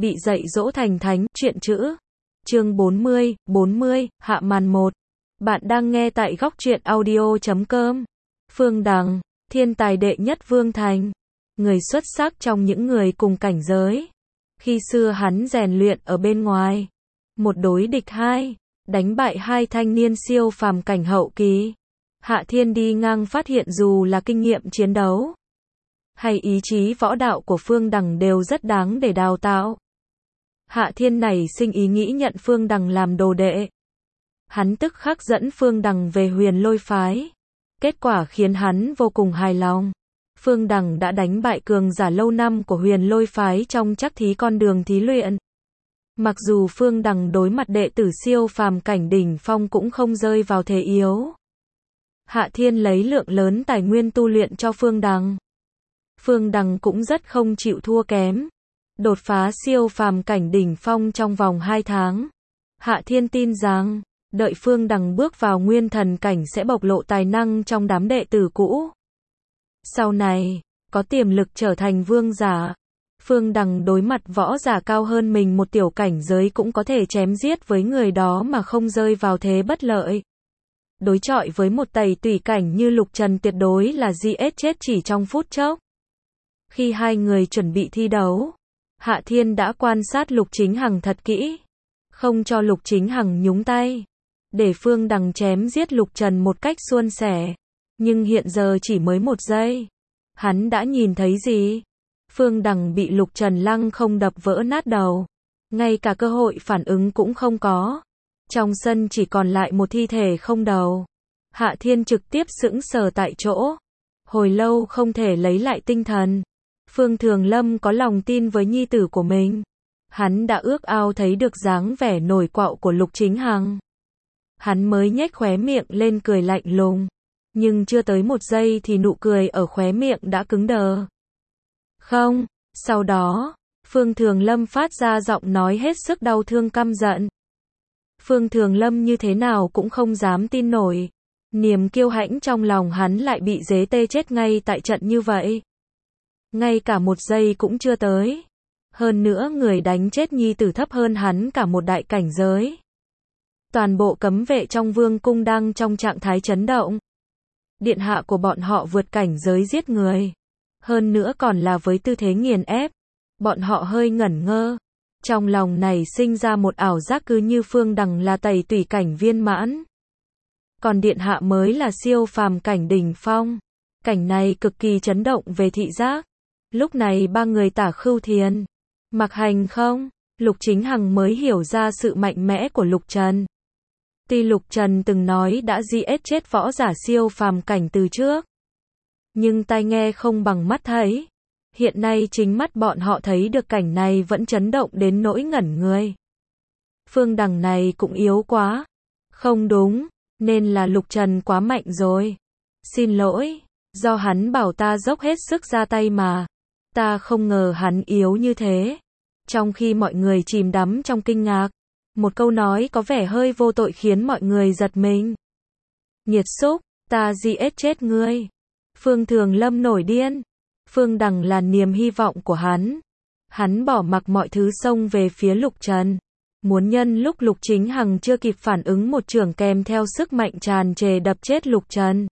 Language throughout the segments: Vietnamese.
bị dạy dỗ thành thánh, truyện chữ. Chương 40, hạ màn 1. Bạn đang nghe tại góc truyện audio.com. Phương Đằng, thiên tài đệ nhất Vương Thành, người xuất sắc trong những người cùng cảnh giới. Khi xưa hắn rèn luyện ở bên ngoài, một đối địch hai, đánh bại hai thanh niên siêu phàm cảnh hậu kỳ. Hạ Thiên đi ngang phát hiện dù là kinh nghiệm chiến đấu hay ý chí võ đạo của Phương Đằng đều rất đáng để đào tạo. Hạ Thiên nảy sinh ý nghĩ nhận Phương Đằng làm đồ đệ. Hắn tức khắc dẫn Phương Đằng về Huyền Lôi phái. Kết quả khiến hắn vô cùng hài lòng. Phương Đằng đã đánh bại cường giả lâu năm của Huyền Lôi phái trong chắc thí con đường thí luyện. Mặc dù Phương Đằng đối mặt đệ tử siêu phàm cảnh đỉnh phong cũng không rơi vào thế yếu. Hạ Thiên lấy lượng lớn tài nguyên tu luyện cho Phương Đằng. Phương Đằng cũng rất không chịu thua kém. Đột phá siêu phàm cảnh đỉnh phong trong vòng 2 tháng. Hạ Thiên tin rằng, đợi Phương Đằng bước vào nguyên thần cảnh sẽ bộc lộ tài năng trong đám đệ tử cũ. Sau này, có tiềm lực trở thành vương giả. Phương Đằng đối mặt võ giả cao hơn mình một tiểu cảnh giới cũng có thể chém giết với người đó mà không rơi vào thế bất lợi. Đối chọi với một tẩy tùy cảnh như Lục Trần tuyệt đối là giết chết chỉ trong phút chốc. Khi hai người chuẩn bị thi đấu, Hạ Thiên đã quan sát Lục Chính Hằng thật kỹ, không cho Lục Chính Hằng nhúng tay, để Phương Đằng chém giết Lục Trần một cách suôn sẻ. Nhưng hiện giờ chỉ mới 1 giây, hắn đã nhìn thấy gì? Phương Đằng bị Lục Trần lăng không đập vỡ nát đầu, ngay cả cơ hội phản ứng cũng không có. Trong sân chỉ còn lại một thi thể không đầu. Hạ Thiên trực tiếp sững sờ tại chỗ, hồi lâu không thể lấy lại tinh thần. Phương Thường Lâm có lòng tin với nhi tử của mình. Hắn đã ước ao thấy được dáng vẻ nổi quạo của Lục Chính Hằng. Hắn mới nhếch khóe miệng lên cười lạnh lùng. Nhưng chưa tới 1 giây thì nụ cười ở khóe miệng đã cứng đờ. Không, sau đó, Phương Thường Lâm phát ra giọng nói hết sức đau thương căm giận. Phương Thường Lâm như thế nào cũng không dám tin nổi. Niềm kiêu hãnh trong lòng hắn lại bị dế tê chết ngay tại trận như vậy. Ngay cả 1 giây cũng chưa tới. Hơn nữa người đánh chết nhi tử thấp hơn hắn cả một đại cảnh giới. Toàn bộ cấm vệ trong vương cung đang trong trạng thái chấn động. Điện hạ của bọn họ vượt cảnh giới giết người. Hơn nữa còn là với tư thế nghiền ép. Bọn họ hơi ngẩn ngơ. Trong lòng này sinh ra một ảo giác cứ như Phương Đằng là tẩy tùy cảnh viên mãn. Còn điện hạ mới là siêu phàm cảnh đỉnh phong. Cảnh này cực kỳ chấn động về thị giác. Lúc này 3 người Tả Khưu Thiền, Mạc Hành không, Lục Chính Hằng mới hiểu ra sự mạnh mẽ của Lục Trần. Tuy Lục Trần từng nói đã giết chết võ giả siêu phàm cảnh từ trước, nhưng tai nghe không bằng mắt thấy. Hiện nay chính mắt bọn họ thấy được cảnh này vẫn chấn động đến nỗi ngẩn người. Phương Đằng này cũng yếu quá. Không đúng, nên là Lục Trần quá mạnh rồi. Xin lỗi, do hắn bảo ta dốc hết sức ra tay mà. Ta không ngờ hắn yếu như thế. Trong khi mọi người chìm đắm trong kinh ngạc, một câu nói có vẻ hơi vô tội khiến mọi người giật mình. Nghiệt xúc, ta giết chết ngươi. Phương Thường Lâm nổi điên. Phương Đằng là niềm hy vọng của hắn. Hắn bỏ mặc mọi thứ xông về phía Lục Trần. Muốn nhân lúc Lục Chính Hằng chưa kịp phản ứng một chưởng kèm theo sức mạnh tràn trề đập chết Lục Trần.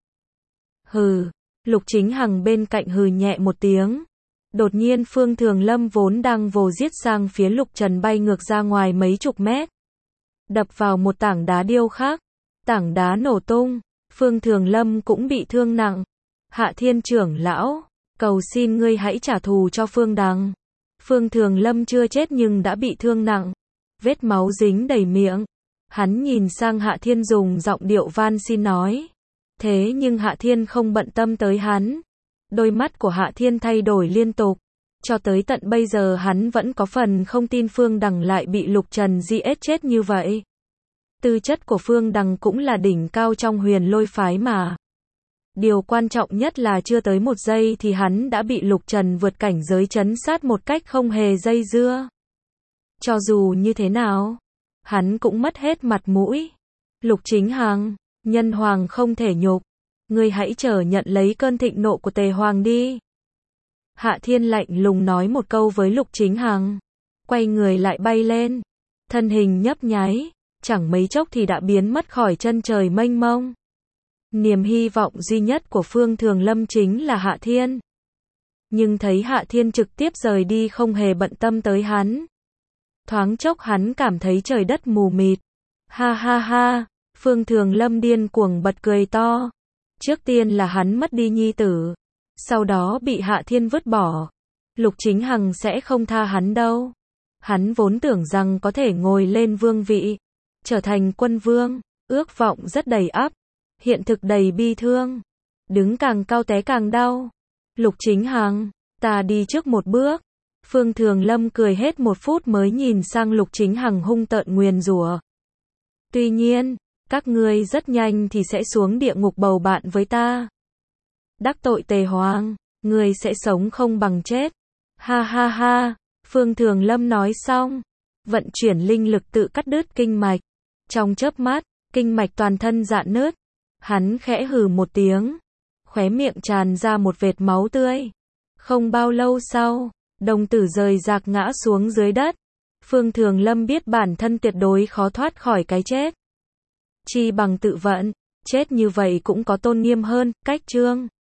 Hừ, Lục Chính Hằng bên cạnh hừ nhẹ một tiếng. Đột nhiên Phương Thường Lâm vốn đang vồ giết sang phía Lục Trần bay ngược ra ngoài mấy chục mét. Đập vào một tảng đá điêu khác. Tảng đá nổ tung. Phương Thường Lâm cũng bị thương nặng. Hạ Thiên trưởng lão, cầu xin ngươi hãy trả thù cho Phương Đằng. Phương Thường Lâm chưa chết nhưng đã bị thương nặng. Vết máu dính đầy miệng. Hắn nhìn sang Hạ Thiên dùng giọng điệu van xin nói. Thế nhưng Hạ Thiên không bận tâm tới hắn. Đôi mắt của Hạ Thiên thay đổi liên tục. Cho tới tận bây giờ hắn vẫn có phần không tin Phương Đằng lại bị Lục Trần giết chết như vậy. Tư chất của Phương Đằng cũng là đỉnh cao trong Huyền Lôi phái mà. Điều quan trọng nhất là chưa tới 1 giây thì hắn đã bị Lục Trần vượt cảnh giới trấn sát một cách không hề dây dưa. Cho dù như thế nào, hắn cũng mất hết mặt mũi. Lục Chính Hằng, nhân hoàng không thể nhục. Ngươi hãy chờ nhận lấy cơn thịnh nộ của Tề Hoàng đi. Hạ Thiên lạnh lùng nói một câu với Lục Chính Hằng. quay người lại bay lên. Thân hình nhấp nháy, chẳng mấy chốc thì đã biến mất khỏi chân trời mênh mông. Niềm hy vọng duy nhất của Phương Thường Lâm chính là Hạ Thiên. Nhưng thấy Hạ Thiên trực tiếp rời đi không hề bận tâm tới hắn. Thoáng chốc hắn cảm thấy trời đất mù mịt. Ha ha ha, Phương Thường Lâm điên cuồng bật cười to. Trước tiên là hắn mất đi nhi tử, sau đó bị Hạ Thiên vứt bỏ. Lục Chính Hằng sẽ không tha hắn đâu. Hắn vốn tưởng rằng có thể ngồi lên vương vị, trở thành quân vương, ước vọng rất đầy ắp, hiện thực đầy bi thương. Đứng càng cao té càng đau. Lục Chính Hằng, ta đi trước một bước. Phương Thường Lâm cười hết một phút mới nhìn sang Lục Chính Hằng hung tợn nguyền rủa. Tuy nhiên, các ngươi rất nhanh thì sẽ xuống địa ngục bầu bạn với ta. Đắc tội Tề Hoàng, ngươi sẽ sống không bằng chết. Ha ha ha, Phương Thường Lâm nói xong, vận chuyển linh lực tự cắt đứt kinh mạch. Trong chớp mắt, kinh mạch toàn thân rạn nứt. Hắn khẽ hừ một tiếng, khóe miệng tràn ra một vệt máu tươi. Không bao lâu sau, đồng tử rời rạc ngã xuống dưới đất. Phương Thường Lâm biết bản thân tuyệt đối khó thoát khỏi cái chết. Chi bằng tự vận, chết như vậy cũng có tôn nghiêm hơn. Cách chương